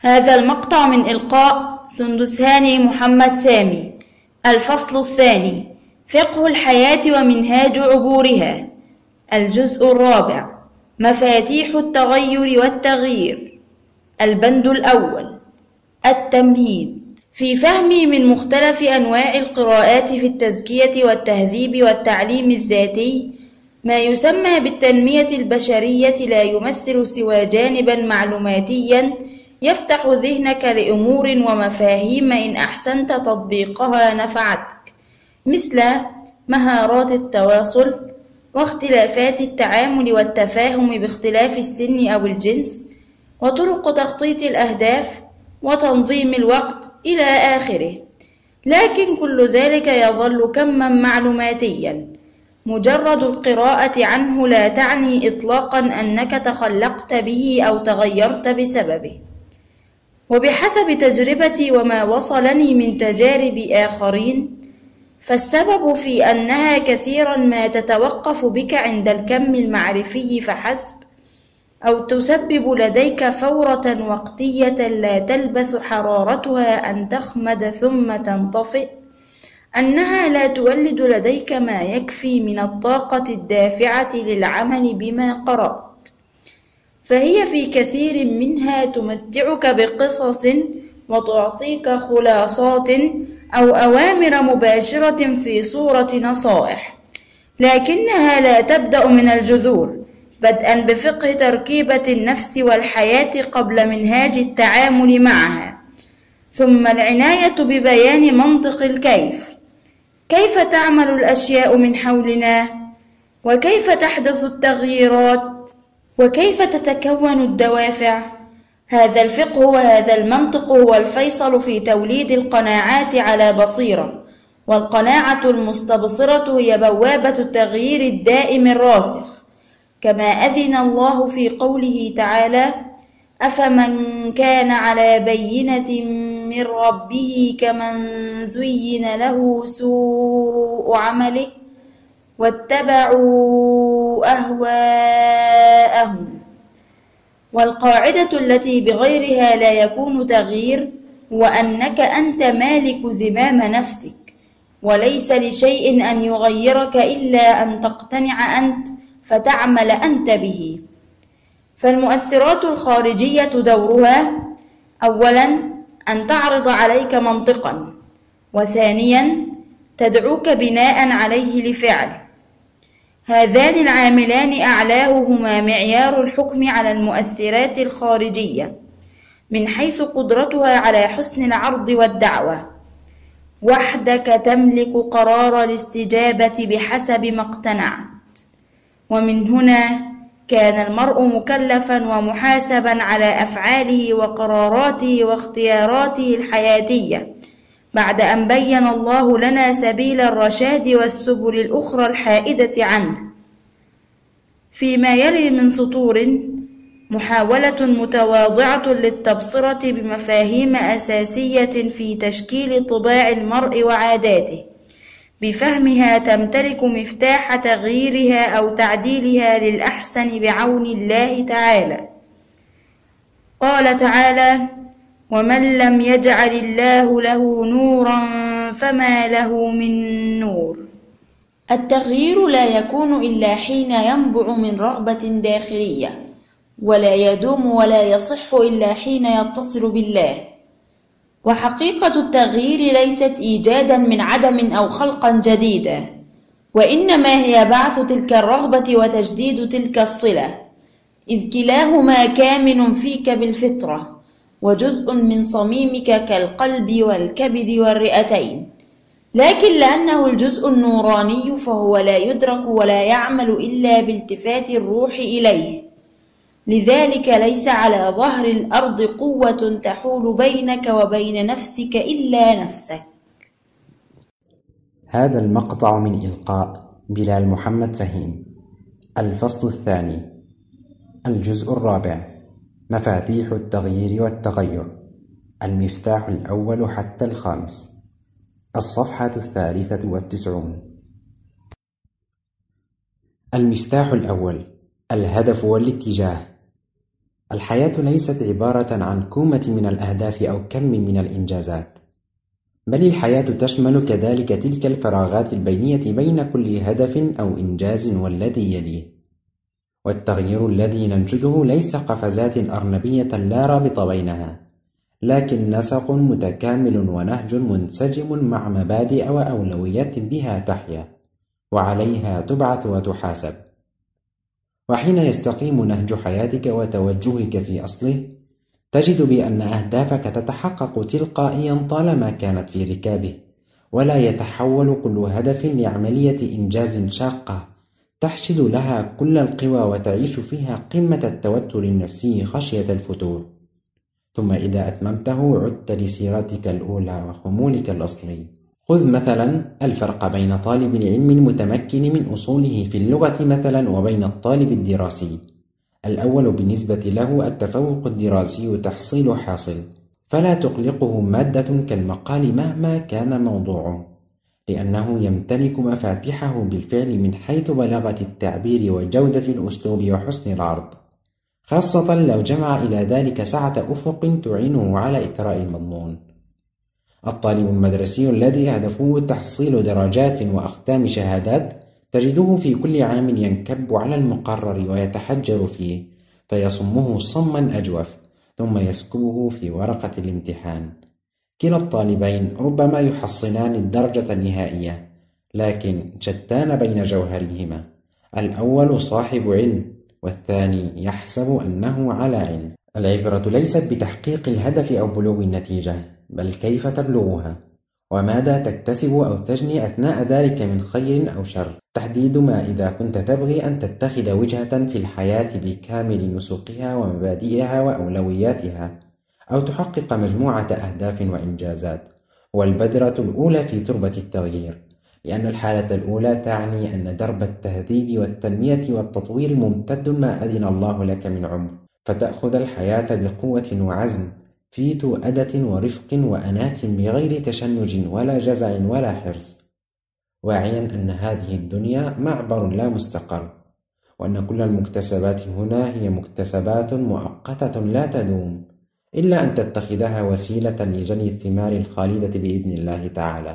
هذا المقطع من إلقاء سندس هاني محمد سامي. الفصل الثاني: فقه الحياة ومنهاج عبورها. الجزء الرابع: مفاتيح التغير والتغيير. البند الأول: التمهيد. في فهمي من مختلف أنواع القراءات في التزكية والتهذيب والتعليم الذاتي، ما يسمى بالتنمية البشرية لا يمثل سوى جانبا معلوماتيا يفتح ذهنك لأمور ومفاهيم إن أحسنت تطبيقها نفعتك، مثل مهارات التواصل، واختلافات التعامل والتفاهم باختلاف السن أو الجنس، وطرق تخطيط الأهداف، وتنظيم الوقت إلى آخره. لكن كل ذلك يظل كما معلوماتيا. مجرد القراءة عنه لا تعني إطلاقا أنك تخلقت به أو تغيرت بسببه. وبحسب تجربتي وما وصلني من تجارب آخرين، فالسبب في أنها كثيرا ما تتوقف بك عند الكم المعرفي فحسب، أو تسبب لديك فورة وقتية لا تلبث حرارتها أن تخمد ثم تنطفئ، أنها لا تولد لديك ما يكفي من الطاقة الدافعة للعمل بما قرأت. فهي في كثير منها تمتعك بقصص وتعطيك خلاصات أو أوامر مباشرة في صورة نصائح، لكنها لا تبدأ من الجذور، بدءا بفقه تركيبة النفس والحياة قبل منهاج التعامل معها، ثم العناية ببيان منطق الكيف. كيف تعمل الأشياء من حولنا؟ وكيف تحدث التغييرات؟ وكيف تتكون الدوافع؟ هذا الفقه وهذا المنطق هو الفيصل في توليد القناعات على بصيرة، والقناعة المستبصرة هي بوابة التغيير الدائم الراسخ، كما أذن الله في قوله تعالى: أفمن كان على بينة من ربه كمن زين له سوء عمله واتبعوا أهواءهم. والقاعدة التي بغيرها لا يكون تغيير هو أنك أنت مالك زمام نفسك، وليس لشيء أن يغيرك إلا أن تقتنع أنت فتعمل أنت به. فالمؤثرات الخارجية دورها: أولا أن تعرض عليك منطقا، وثانيا تدعوك بناء عليه لفعل. هذان العاملان أعلاهما معيار الحكم على المؤثرات الخارجية من حيث قدرتها على حسن العرض والدعوة. وحدك تملك قرار الاستجابة بحسب ما اقتنعت. ومن هنا كان المرء مكلفا ومحاسبا على أفعاله وقراراته واختياراته الحياتية، بعد أن بين الله لنا سبيل الرشاد والسبل الأخرى الحائدة عنه. فيما يلي من سطور محاولة متواضعة للتبصرة بمفاهيم أساسية في تشكيل طباع المرء وعاداته، بفهمها تمتلك مفتاح تغييرها أو تعديلها للأحسن بعون الله تعالى. قال تعالى: ومن لم يجعل الله له نورا فما له من نور. التغيير لا يكون إلا حين ينبع من رغبة داخلية، ولا يدوم ولا يصح إلا حين يتصل بالله. وحقيقة التغيير ليست إيجادا من عدم أو خلقا جديدا، وإنما هي بعث تلك الرغبة وتجديد تلك الصلة، إذ كلاهما كامن فيك بالفطرة، وجزء من صميمك كالقلب والكبد والرئتين. لكن لأنه الجزء النوراني فهو لا يدرك ولا يعمل إلا بالتفات الروح إليه، لذلك ليس على ظهر الأرض قوة تحول بينك وبين نفسك إلا نفسك. هذا المقطع من إلقاء بلال محمد فهيم. الفصل الثاني: الجزء الرابع: مفاتيح التغيير والتغير. المفتاح الأول حتى الخامس. الصفحة 93. المفتاح الأول: الهدف والاتجاه. الحياة ليست عبارة عن كومة من الأهداف أو كم من الإنجازات، بل الحياة تشمل كذلك تلك الفراغات البينية بين كل هدف أو إنجاز والذي يليه. والتغيير الذي ننشده ليس قفزات أرنبية لا رابط بينها، لكن نسق متكامل ونهج منسجم مع مبادئ وأولويات بها تحيا وعليها تبعث وتحاسب. وحين يستقيم نهج حياتك وتوجهك في أصله، تجد بأن أهدافك تتحقق تلقائيا طالما كانت في ركابه، ولا يتحول كل هدف لعملية إنجاز شاقة تحشد لها كل القوى وتعيش فيها قمة التوتر النفسي خشية الفتور. ثم إذا أتممته عدت لسيرتك الأولى وخمولك الأصلي. خذ مثلا الفرق بين طالب العلم المتمكن من أصوله في اللغة مثلا وبين الطالب الدراسي. الأول بالنسبة له التفوق الدراسي تحصيل حاصل، فلا تقلقه مادة كالمقال مهما كان موضوعه، لأنه يمتلك مفاتيحه بالفعل من حيث بلاغة التعبير وجودة الأسلوب وحسن العرض، خاصة لو جمع إلى ذلك سعة أفق تعينه على إثراء المضمون. الطالب المدرسي الذي هدفه تحصيل درجات وأختام شهادات تجده في كل عام ينكب على المقرر ويتحجر فيه فيصمه صما أجوف ثم يسكبه في ورقة الامتحان. كلا الطالبين ربما يحصلان الدرجة النهائية، لكن شتان بين جوهرهما، الأول صاحب علم والثاني يحسب أنه على علم. العبرة ليست بتحقيق الهدف أو بلوغ النتيجة، بل كيف تبلغها وماذا تكتسب أو تجني أثناء ذلك من خير أو شر. تحديد ما إذا كنت تبغي أن تتخذ وجهة في الحياة بكامل نسقها ومبادئها وأولوياتها، أو تحقق مجموعة أهداف وإنجازات، والبذرة الأولى في تربة التغيير، لأن الحالة الأولى تعني أن درب التهذيب والتنمية والتطوير ممتد ما أذن الله لك من عمر، فتأخذ الحياة بقوة وعزم في تؤدة ورفق وأنات بغير تشنج ولا جزع ولا حرص، واعيا أن هذه الدنيا معبر لا مستقر، وأن كل المكتسبات هنا هي مكتسبات مؤقتة لا تدوم، إلا أن تتخذها وسيلة لجني الثمار الخالدة بإذن الله تعالى.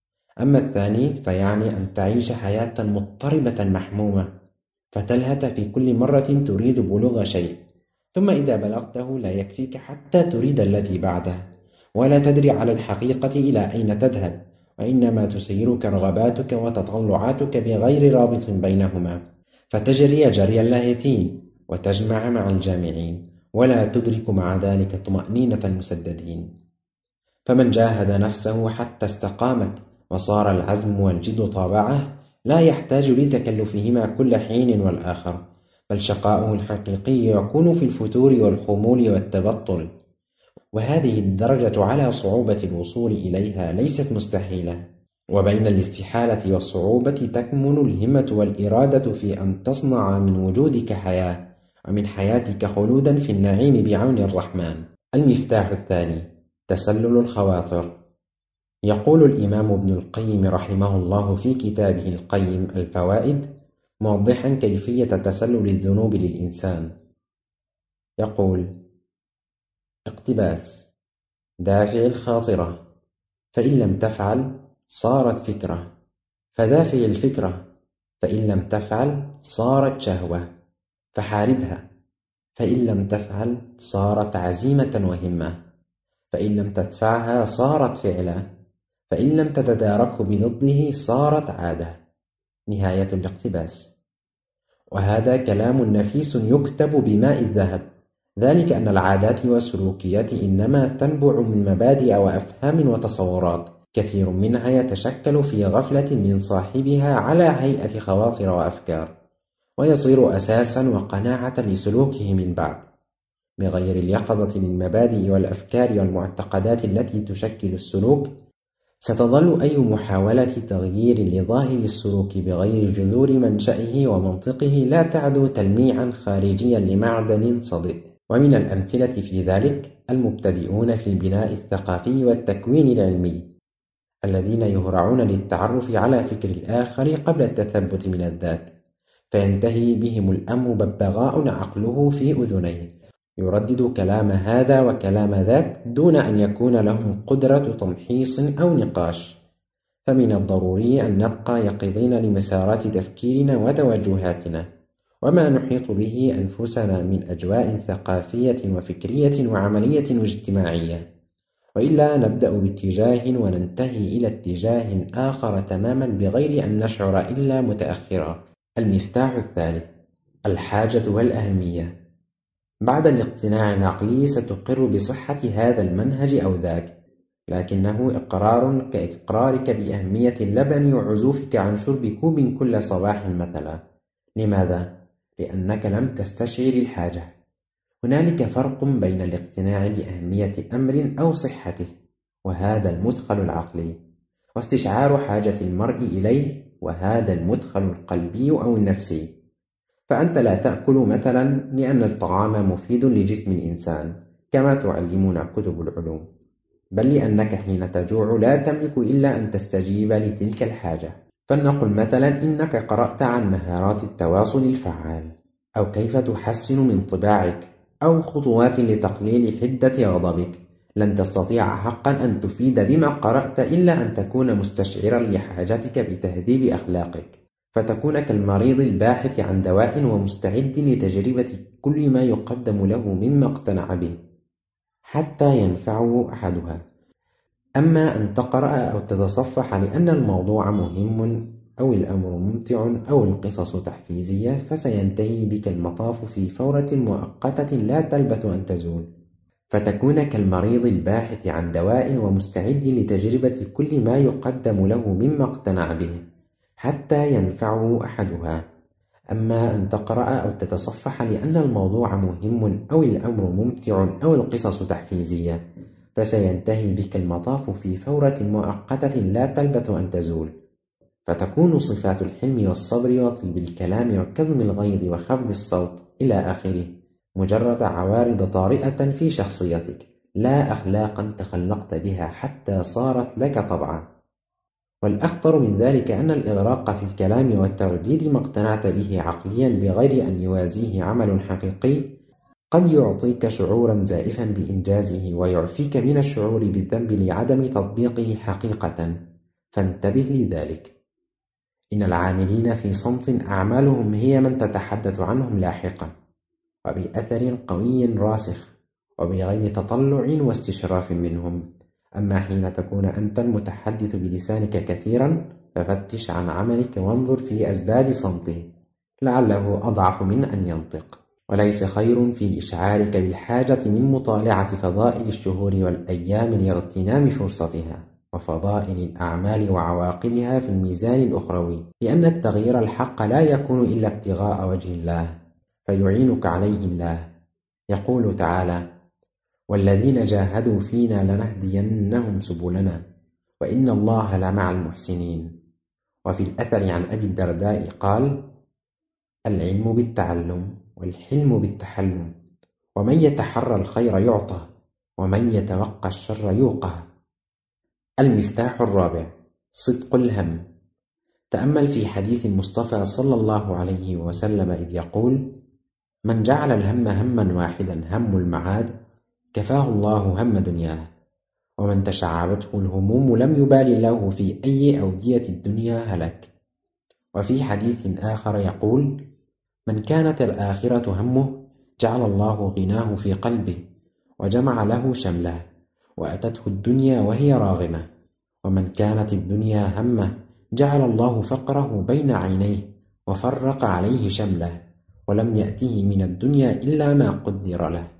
أما الثاني فيعني أن تعيش حياة مضطربة محمومة، فتلهث في كل مرة تريد بلوغ شيء، ثم إذا بلغته لا يكفيك حتى تريد الذي بعده، ولا تدري على الحقيقة إلى أين تذهب، وإنما تسيرك رغباتك وتطلعاتك بغير رابط بينهما، فتجري جري اللاهثين وتجمع مع الجامعين، ولا تدرك مع ذلك طمأنينة المسددين. فمن جاهد نفسه حتى استقامت وصار العزم والجد طابعه، لا يحتاج لتكلفهما كل حين والآخر، بل شقاؤه الحقيقي يكون في الفتور والخمول والتبطل. وهذه الدرجة على صعوبة الوصول إليها ليست مستحيلة، وبين الاستحالة والصعوبة تكمن الهمة والإرادة في أن تصنع من وجودك حياة، ومن حياتك خلودا في النعيم بعون الرحمن. المفتاح الثاني تسلل الخواطر. يقول الإمام ابن القيم رحمه الله في كتابه القيم الفوائد، موضحا كيفية تسلل الذنوب للإنسان، يقول: اقتباس: دافع الخاطرة، فإن لم تفعل صارت فكرة، فدافع الفكرة، فإن لم تفعل صارت شهوة، فحاربها، فإن لم تفعل صارت عزيمة وهمة، فإن لم تدفعها صارت فعلا، فإن لم تتداركه بضده صارت عادة. نهاية الاقتباس. وهذا كلام نفيس يكتب بماء الذهب، ذلك أن العادات والسلوكيات إنما تنبع من مبادئ وأفهام وتصورات، كثير منها يتشكل في غفلة من صاحبها على هيئة خواطر وأفكار، ويصير أساسا وقناعة لسلوكه من بعد. بغير اليقظة للمبادئ والأفكار والمعتقدات التي تشكل السلوك، ستظل أي محاولة تغيير لظاهر السلوك بغير جذور منشأه ومنطقه لا تعدو تلميعا خارجيا لمعدن صدئ. ومن الأمثلة في ذلك المبتدئون في البناء الثقافي والتكوين العلمي، الذين يهرعون للتعرف على فكر الآخر قبل التثبت من الذات، فينتهي بهم الأمر ببغاء عقله في أذنيه، يردد كلام هذا وكلام ذاك دون أن يكون لهم قدرة تمحيص أو نقاش. فمن الضروري أن نبقى يقظين لمسارات تفكيرنا وتوجهاتنا وما نحيط به أنفسنا من أجواء ثقافية وفكرية وعملية واجتماعية، وإلا نبدأ باتجاه وننتهي إلى اتجاه آخر تماما بغير أن نشعر إلا متأخرا. المفتاح الثالث: الحاجة والأهمية. بعد الاقتناع العقلي ستقر بصحة هذا المنهج أو ذاك، لكنه إقرار كإقرارك بأهمية اللبن وعزوفك عن شرب كوب كل صباح مثلا. لماذا؟ لأنك لم تستشعر الحاجة. هنالك فرق بين الاقتناع بأهمية أمر أو صحته، وهذا المدخل العقلي، واستشعار حاجة المرء إليه، وهذا المدخل القلبي أو النفسي. فأنت لا تأكل مثلا لأن الطعام مفيد لجسم الإنسان كما تعلمنا كتب العلوم، بل لأنك حين تجوع لا تملك إلا أن تستجيب لتلك الحاجة. فلنقل مثلا إنك قرأت عن مهارات التواصل الفعال، أو كيف تحسن من طباعك، أو خطوات لتقليل حدة غضبك. لن تستطيع حقا أن تفيد بما قرأت إلا أن تكون مستشعرا لحاجتك بتهذيب أخلاقك، فتكون كالمريض الباحث عن دواء ومستعد لتجربة كل ما يقدم له مما اقتنع به حتى ينفعه أحدها. أما أن تقرأ أو تتصفح لأن الموضوع مهم أو الأمر ممتع أو القصص تحفيزية، فسينتهي بك المطاف في فورة مؤقتة لا تلبث أن تزول، فتكون كالمريض الباحث عن دواء ومستعد لتجربة كل ما يقدم له مما اقتنع به حتى ينفعه أحدها. أما أن تقرأ أو تتصفح لأن الموضوع مهم أو الأمر ممتع أو القصص تحفيزية، فسينتهي بك المطاف في فورة مؤقتة لا تلبث أن تزول، فتكون صفات الحلم والصبر وطيب الكلام وكظم الغيظ وخفض الصوت إلى آخره مجرد عوارض طارئة في شخصيتك، لا أخلاقا تخلقت بها حتى صارت لك طبعا. والأخطر من ذلك أن الإغراق في الكلام والترديد ما اقتنعت به عقليا بغير أن يوازيه عمل حقيقي قد يعطيك شعورا زائفا بإنجازه ويعفيك من الشعور بالذنب لعدم تطبيقه حقيقة، فانتبه لذلك. إن العاملين في صمت أعمالهم هي من تتحدث عنهم لاحقا وبأثر قوي راسخ وبغير تطلع واستشراف منهم. أما حين تكون أنت المتحدث بلسانك كثيرا ففتش عن عملك وانظر في أسباب صمته، لعله أضعف من أن ينطق. وليس خير في إشعارك بالحاجة من مطالعة فضائل الشهور والأيام لاغتنام فرصتها، وفضائل الأعمال وعواقبها في الميزان الأخروي، لأن التغيير الحق لا يكون إلا ابتغاء وجه الله، فيعينك عليه الله. يقول تعالى: والذين جاهدوا فينا لنهدينهم سبلنا وإن الله لمع المحسنين. وفي الأثر عن أبي الدرداء قال: العلم بالتعلم والحلم بالتحلم، ومن يتحرى الخير يعطى ومن يتوقى الشر يوقى. المفتاح الرابع: صدق الهم. تأمل في حديث المصطفى صلى الله عليه وسلم إذ يقول: من جعل الهم هما واحدا هم المعاد كفاه الله هم دنياه، ومن تشعبته الهموم لم يبال الله في أي أودية الدنيا هلك. وفي حديث آخر يقول: من كانت الآخرة همه جعل الله غناه في قلبه وجمع له شمله وأتته الدنيا وهي راغمة، ومن كانت الدنيا همه جعل الله فقره بين عينيه وفرق عليه شمله ولم يأته من الدنيا إلا ما قدر له.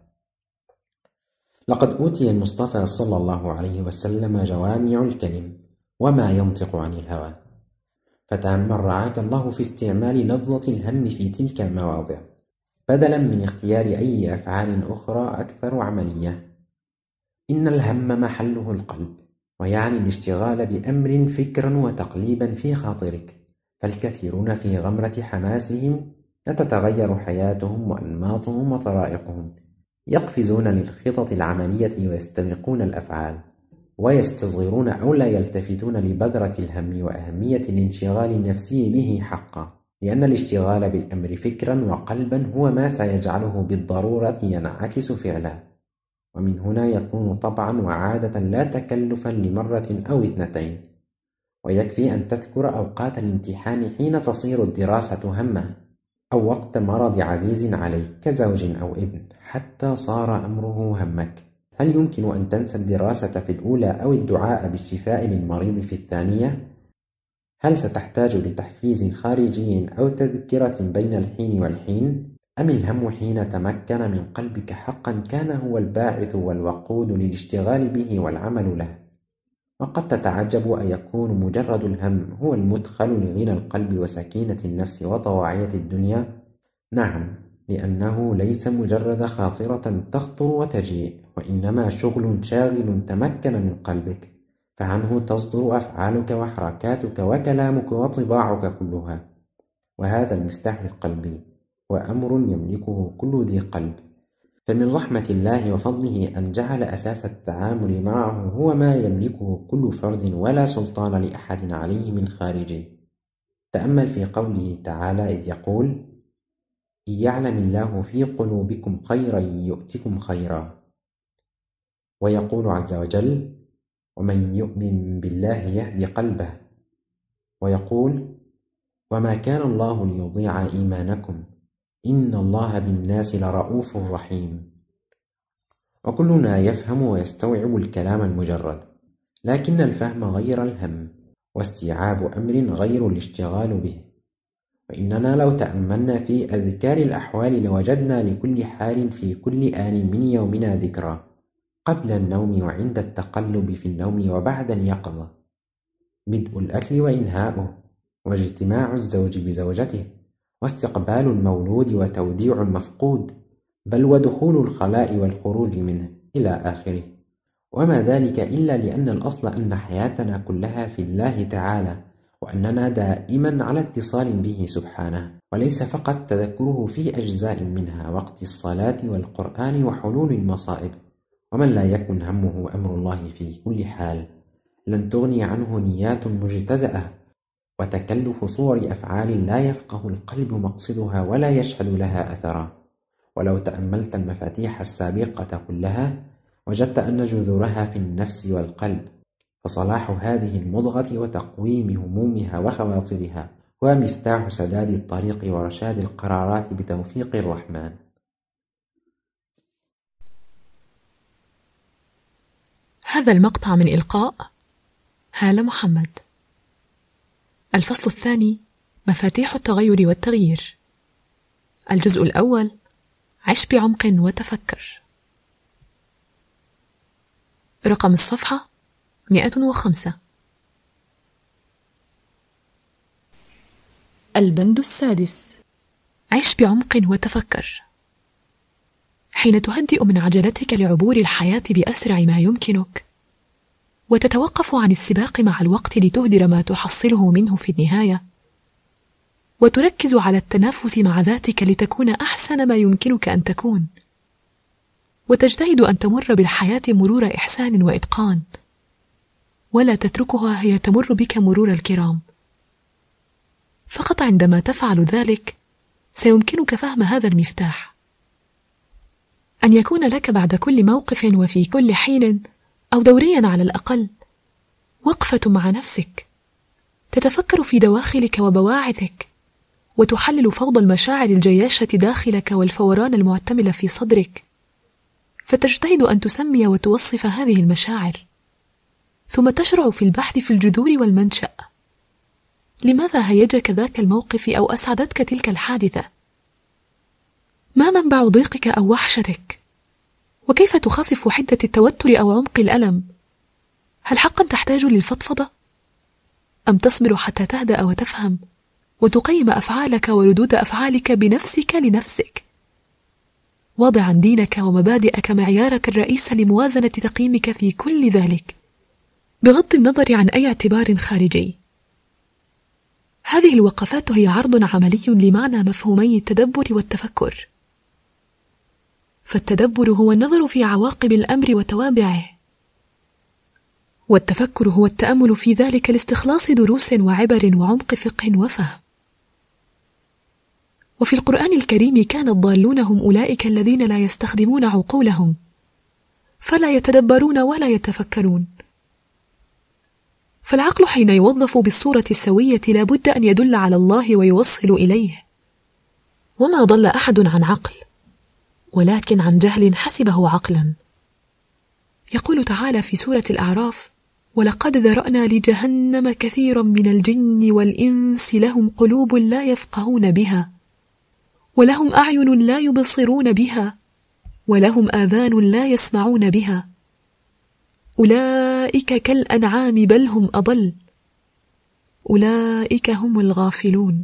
لقد أوتي المصطفى صلى الله عليه وسلم جوامع الكلم وما ينطق عن الهوى، فتأمل رعاك الله في استعمال لفظة الهم في تلك المواضع بدلا من اختيار أي أفعال أخرى أكثر عملية. إن الهم محله القلب، ويعني الاشتغال بأمر فكرا وتقليبا في خاطرك، فالكثيرون في غمرة حماسهم تتغير حياتهم وأنماطهم وطرائقهم، يقفزون للخطط العملية ويستبقون الأفعال، ويستصغرون أو لا يلتفتون لبذرة الهم وأهمية الانشغال النفسي به حقا. لأن الاشتغال بالأمر فكرا وقلبا هو ما سيجعله بالضرورة ينعكس فعلا، ومن هنا يكون طبعا وعادة لا تكلفا لمرة أو 2. ويكفي أن تذكر أوقات الامتحان حين تصير الدراسة همه، أو وقت مرض عزيز عليك كزوج أو ابن حتى صار أمره همك. هل يمكن أن تنسى الدراسة في الأولى أو الدعاء بالشفاء للمريض في الثانية؟ هل ستحتاج لتحفيز خارجي أو تذكرة بين الحين والحين؟ أم الهم حين تمكن من قلبك حقا كان هو الباعث والوقود للاشتغال به والعمل له؟ وقد تتعجب أن يكون مجرد الهم هو المدخل لغنى القلب وسكينة النفس وطواعية الدنيا. نعم، لأنه ليس مجرد خاطرة تخطر وتجيء، وإنما شغل شاغل تمكن من قلبك، فعنه تصدر أفعالك وحركاتك وكلامك وطباعك كلها. وهذا المفتاح القلبي وأمر يملكه كل ذي قلب، فمن رحمة الله وفضله أن جعل أساس التعامل معه هو ما يملكه كل فرد ولا سلطان لأحد عليه من خارجه. تأمل في قوله تعالى إذ يقول: إن يعلم الله في قلوبكم خيرا يؤتكم خيرا، ويقول عز وجل: ومن يؤمن بالله يهدي قلبه، ويقول: وما كان الله ليضيع إيمانكم إن الله بالناس لرؤوف رحيم. وكلنا يفهم ويستوعب الكلام المجرد، لكن الفهم غير الهم، واستيعاب أمر غير الاشتغال به. وإننا لو تأملنا في أذكار الأحوال لوجدنا لكل حال في كل آن من يومنا ذكرى، قبل النوم وعند التقلب في النوم وبعد اليقظة، بدء الأكل وإنهاؤه، واجتماع الزوج بزوجته، واستقبال المولود وتوديع المفقود، بل ودخول الخلاء والخروج منه إلى آخره. وما ذلك إلا لأن الأصل أن حياتنا كلها في الله تعالى، وأننا دائما على اتصال به سبحانه، وليس فقط تذكره في أجزاء منها وقت الصلاة والقرآن وحلول المصائب. ومن لا يكن همه أمر الله في كل حال لن تغني عنه نيات مجتزأة وتكلف صور أفعال لا يفقه القلب مقصدها ولا يشهد لها أثرا. ولو تأملت المفاتيح السابقة كلها وجدت أن جذورها في النفس والقلب، فصلاح هذه المضغة وتقويم همومها وخواطرها هو مفتاح سداد الطريق ورشاد القرارات بتوفيق الرحمن. هذا المقطع من إلقاء هالة محمد. الفصل الثاني: مفاتيح التغير والتغيير. الجزء الأول: عش بعمق وتفكر. رقم الصفحة 105. البند السادس: عش بعمق وتفكر. حين تهدئ من عجلتك لعبور الحياة بأسرع ما يمكنك، وتتوقف عن السباق مع الوقت لتهدر ما تحصله منه في النهاية، وتركز على التنافس مع ذاتك لتكون أحسن ما يمكنك أن تكون، وتجتهد أن تمر بالحياة مرور إحسان وإتقان، ولا تتركها هي تمر بك مرور الكرام. فقط عندما تفعل ذلك سيمكنك فهم هذا المفتاح: أن يكون لك بعد كل موقف وفي كل حين، أو دوريا على الأقل، وقفة مع نفسك تتفكر في دواخلك وبواعثك، وتحلل فوضى المشاعر الجياشة داخلك والفوران المعتمل في صدرك، فتجتهد أن تسمي وتوصف هذه المشاعر، ثم تشرع في البحث في الجذور والمنشأ. لماذا هيجك ذاك الموقف أو أسعدتك تلك الحادثة؟ ما منبع ضيقك أو وحشتك؟ وكيف تخفف حدة التوتر أو عمق الألم؟ هل حقا تحتاج للفضفضة؟ أم تصبر حتى تهدأ وتفهم وتقيم أفعالك وردود أفعالك بنفسك لنفسك، واضعا دينك ومبادئك معيارك الرئيس لموازنة تقييمك في كل ذلك بغض النظر عن أي اعتبار خارجي؟ هذه الوقفات هي عرض عملي لمعنى مفهومي التدبر والتفكر. فالتدبر هو النظر في عواقب الأمر وتوابعه، والتفكر هو التأمل في ذلك لاستخلاص دروس وعبر وعمق فقه وفهم. وفي القرآن الكريم كان الضالون هم أولئك الذين لا يستخدمون عقولهم، فلا يتدبرون ولا يتفكرون. فالعقل حين يوظف بالصورة السوية لا بد أن يدل على الله ويوصل إليه. وما ضل أحد عن عقل، ولكن عن جهل حسبه عقلا. يقول تعالى في سورة الأعراف: ولقد ذرأنا لجهنم كثيرا من الجن والإنس لهم قلوب لا يفقهون بها، ولهم أعين لا يبصرون بها، ولهم آذان لا يسمعون بها، أولئك كالأنعام بل هم أضل، أولئك هم الغافلون.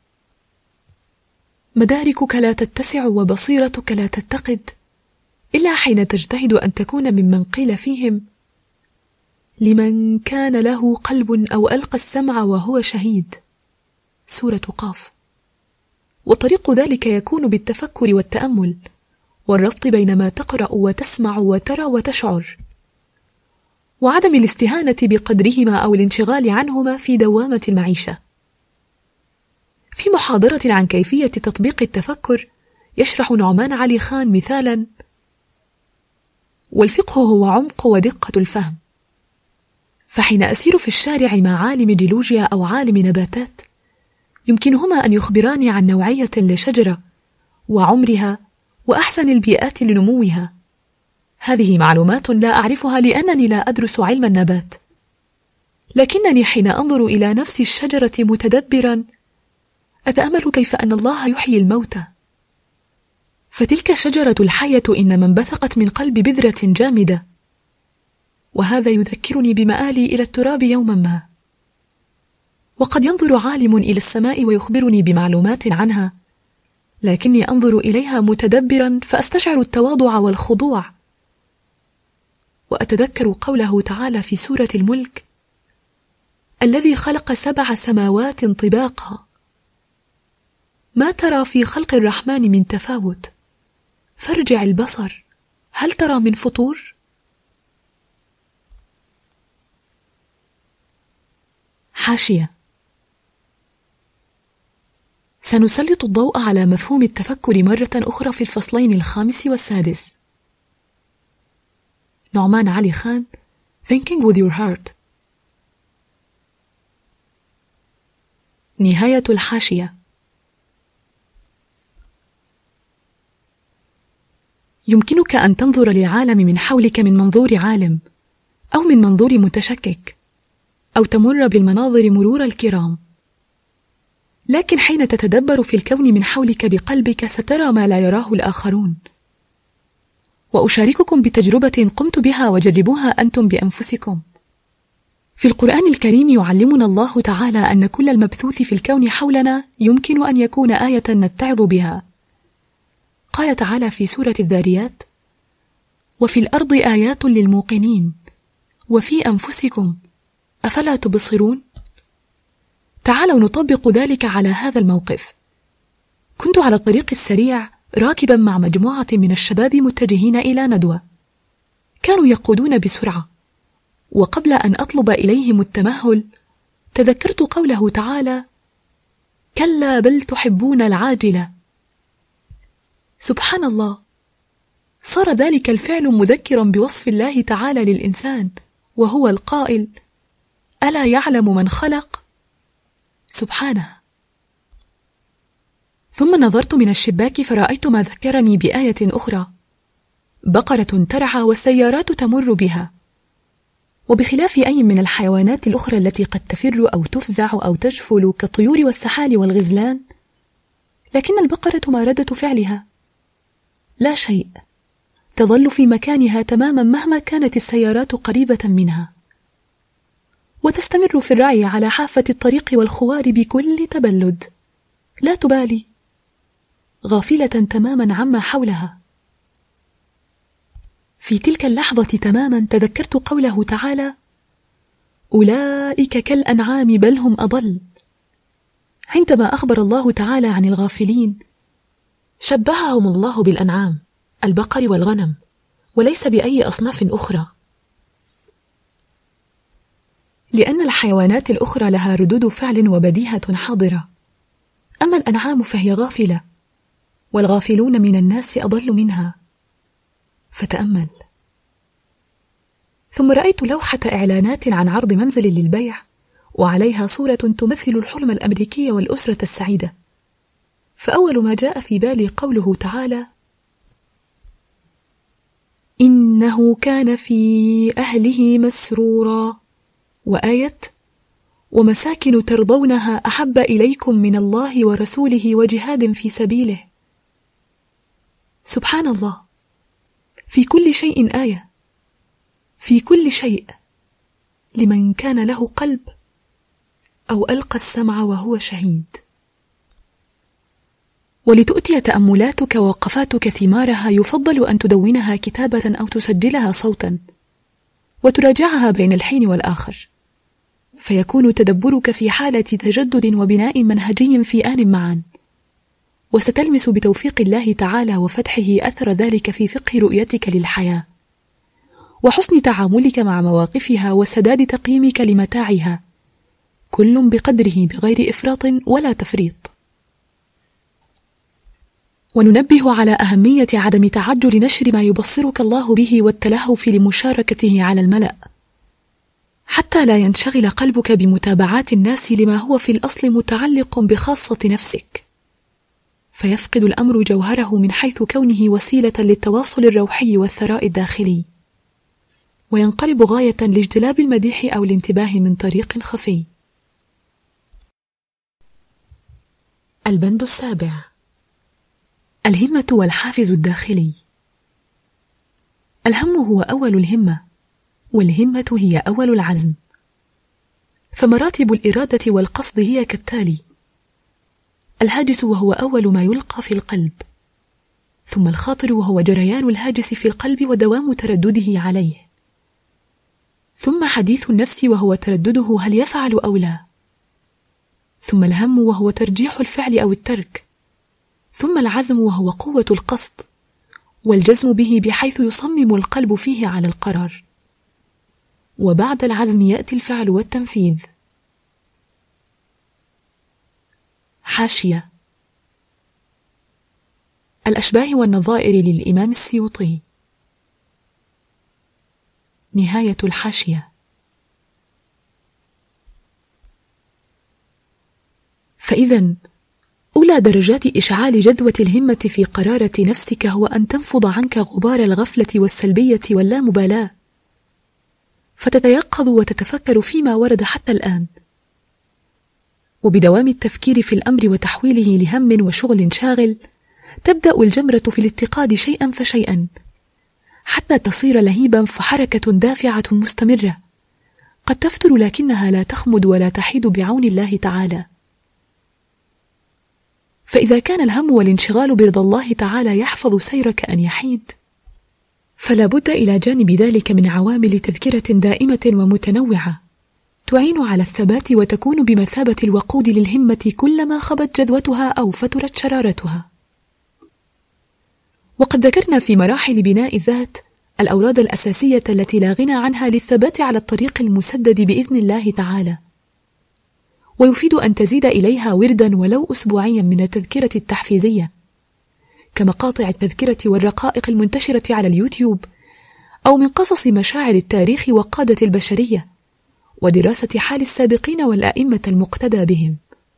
مداركك لا تتسع وبصيرتك لا تتقد إلا حين تجتهد أن تكون ممن قيل فيهم: لمن كان له قلب أو ألقى السمع وهو شهيد. سورة قاف. وطريق ذلك يكون بالتفكر والتأمل، والربط بين ما تقرأ وتسمع وترى وتشعر، وعدم الاستهانة بقدرهما أو الانشغال عنهما في دوامة المعيشة. في محاضرة عن كيفية تطبيق التفكر يشرح نعمان علي خان مثالا: والفقه هو عمق ودقة الفهم. فحين أسير في الشارع مع عالم جيولوجيا أو عالم نباتات، يمكنهما أن يخبراني عن نوعية لشجرة وعمرها وأحسن البيئات لنموها. هذه معلومات لا أعرفها لأنني لا أدرس علم النبات، لكنني حين أنظر إلى نفس الشجرة متدبرا أتأمل كيف أن الله يحيي الموتى. فتلك الشجرة الحية إنما انبثقت من قلب بذرة جامدة، وهذا يذكرني بمآلي إلى التراب يوما ما. وقد ينظر عالم إلى السماء ويخبرني بمعلومات عنها، لكني أنظر إليها متدبرا فأستشعر التواضع والخضوع. وأتذكر قوله تعالى في سورة الملك: الذي خلق 7 سماوات طباقا ما ترى في خلق الرحمن من تفاوت فارجع البصر هل ترى من فطور. حاشية: سنسلط الضوء على مفهوم التفكر مرة أخرى في الفصلين 5 و6. نعمان علي خان، Thinking with your heart. نهاية الحاشية. يمكنك أن تنظر للعالم من حولك من منظور عالم، أو من منظور متشكك، أو تمر بالمناظر مرور الكرام، لكن حين تتدبر في الكون من حولك بقلبك سترى ما لا يراه الآخرون. وأشارككم بتجربة قمت بها وجربوها أنتم بأنفسكم. في القرآن الكريم يعلمنا الله تعالى أن كل المبثوث في الكون حولنا يمكن أن يكون آية نتعظ بها. قال تعالى في سورة الذاريات: وفي الأرض آيات للموقنين وفي أنفسكم أفلا تبصرون. تعالوا نطبق ذلك على هذا الموقف. كنت على الطريق السريع راكبا مع مجموعة من الشباب متجهين إلى ندوة. كانوا يقودون بسرعة، وقبل أن أطلب إليهم التمهل تذكرت قوله تعالى: كلا بل تحبون العاجلة. سبحان الله، صار ذلك الفعل مذكرا بوصف الله تعالى للإنسان، وهو القائل: ألا يعلم من خلق؟ سبحانه. ثم نظرت من الشباك فرأيت ما ذكرني بآية أخرى: بقرة ترعى والسيارات تمر بها. وبخلاف أي من الحيوانات الأخرى التي قد تفر أو تفزع أو تجفل كالطيور والسحال والغزلان، لكن البقرة ما ردة فعلها؟ لا شيء، تظل في مكانها تماما مهما كانت السيارات قريبة منها، وتستمر في الرعي على حافة الطريق والخوار بكل تبلد، لا تبالي، غافلة تماما عما حولها. في تلك اللحظة تماما تذكرت قوله تعالى: أولئك كالأنعام بل هم أضل. عندما أخبر الله تعالى عن الغافلين شبههم الله بالأنعام، البقر والغنم، وليس بأي أصناف أخرى، لأن الحيوانات الأخرى لها ردود فعل وبديهة حاضرة، أما الأنعام فهي غافلة، والغافلون من الناس أضل منها. فتأمل. ثم رأيت لوحة إعلانات عن عرض منزل للبيع، وعليها صورة تمثل الحلم الأمريكي والأسرة السعيدة. فأول ما جاء في بالي قوله تعالى: إنه كان في أهله مسرورا، وآية: ومساكن ترضونها أحب إليكم من الله ورسوله وجهاد في سبيله. سبحان الله، في كل شيء آية، في كل شيء، لمن كان له قلب أو ألقى السمع وهو شهيد. ولتؤتي تأملاتك ووقفاتك ثمارها، يفضل أن تدونها كتابة أو تسجلها صوتا وتراجعها بين الحين والآخر، فيكون تدبرك في حالة تجدد وبناء منهجي في آن معا، وستلمس بتوفيق الله تعالى وفتحه أثر ذلك في فقه رؤيتك للحياة، وحسن تعاملك مع مواقفها، وسداد تقييمك لمتاعها، كل بقدره بغير إفراط ولا تفريط. وننبه على أهمية عدم تعجل نشر ما يبصرك الله به والتلهف لمشاركته على الملأ، حتى لا ينشغل قلبك بمتابعات الناس لما هو في الأصل متعلق بخاصة نفسك، فيفقد الأمر جوهره من حيث كونه وسيلة للتواصل الروحي والثراء الداخلي، وينقلب غاية لاجتلاب المديح أو الانتباه من طريق خفي. البند 7: الهمة والحافز الداخلي. الهم هو أول الهمة، والهمة هي أول العزم. فمراتب الإرادة والقصد هي كالتالي: الهاجس وهو أول ما يلقى في القلب، ثم الخاطر وهو جريان الهاجس في القلب ودوام تردده عليه، ثم حديث النفس وهو تردده هل يفعل أو لا، ثم الهم وهو ترجيح الفعل أو الترك، ثم العزم وهو قوة القصد والجزم به بحيث يصمم القلب فيه على القرار، وبعد العزم يأتي الفعل والتنفيذ. حاشية: الأشباه والنظائر للإمام السيوطي. نهاية الحاشية. فإذن أولى درجات إشعال جذوة الهمة في قرارة نفسك هو أن تنفض عنك غبار الغفلة والسلبية واللامبالاة، فتتيقظ وتتفكر فيما ورد حتى الآن، وبدوام التفكير في الأمر وتحويله لهم وشغل شاغل تبدأ الجمرة في الاتقاد شيئا فشيئا حتى تصير لهيبا، فحركة دافعة مستمرة قد تفتر لكنها لا تخمد ولا تحيد بعون الله تعالى. فإذا كان الهم والانشغال برضا الله تعالى يحفظ سيرك أن يحيد، فلا بد إلى جانب ذلك من عوامل تذكرة دائمة ومتنوعة تعين على الثبات وتكون بمثابة الوقود للهمة كلما خبت جذوتها أو فترت شرارتها. وقد ذكرنا في مراحل بناء الذات الأوراد الأساسية التي لا غنى عنها للثبات على الطريق المسدد بإذن الله تعالى، ويفيد أن تزيد إليها وردا ولو أسبوعيا من التذكرة التحفيزية، كمقاطع التذكرة والرقائق المنتشرة على اليوتيوب، أو من قصص مشاعر التاريخ وقادة البشرية، ودراسة حال السابقين والأئمة المقتدى بهم.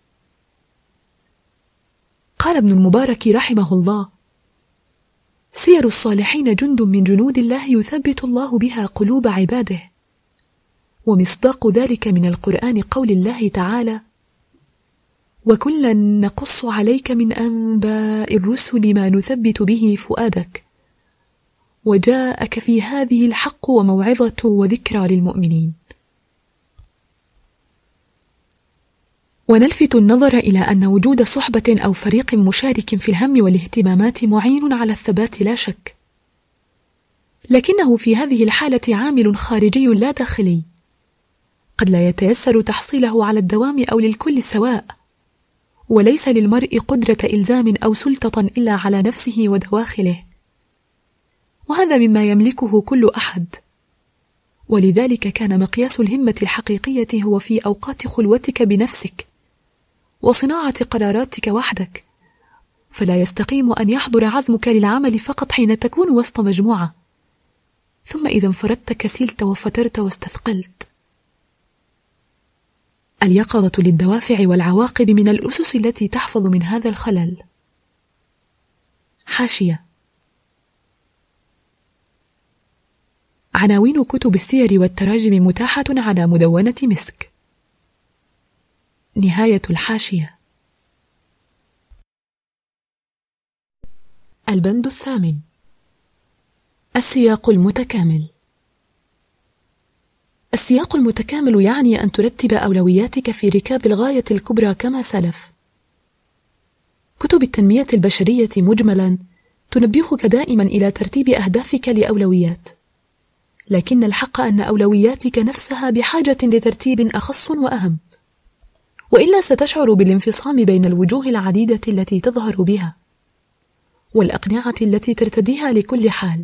قال ابن المبارك رحمه الله: سير الصالحين جند من جنود الله يثبت الله بها قلوب عباده. ومصداق ذلك من القرآن قول الله تعالى: وكلا نقص عليك من أنباء الرسل ما نثبت به فؤادك وجاءك في هذه الحق وموعظة وذكرى للمؤمنين. ونلفت النظر إلى أن وجود صحبة أو فريق مشارك في الهم والاهتمامات معين على الثبات لا شك، لكنه في هذه الحالة عامل خارجي لا داخلي قد لا يتيسر تحصيله على الدوام أو للكل سواء، وليس للمرء قدرة إلزام أو سلطة إلا على نفسه ودواخله، وهذا مما يملكه كل أحد. ولذلك كان مقياس الهمة الحقيقية هو في أوقات خلوتك بنفسك وصناعة قراراتك وحدك، فلا يستقيم أن يحضر عزمك للعمل فقط حين تكون وسط مجموعة، ثم إذا انفردت كسلت وفترت واستثقلت. اليقظة للدوافع والعواقب من الأسس التي تحفظ من هذا الخلل. حاشية: عناوين كتب السير والتراجم متاحة على مدونة مسك. نهاية الحاشية. البند 8: السياق المتكامل. السياق المتكامل يعني أن ترتب أولوياتك في ركاب الغاية الكبرى كما سلف. كتب التنمية البشرية مجملا تنبهك دائما إلى ترتيب أهدافك لأولويات، لكن الحق أن أولوياتك نفسها بحاجة لترتيب أخص وأهم، وإلا ستشعر بالانفصام بين الوجوه العديدة التي تظهر بها والأقنعة التي ترتديها لكل حال.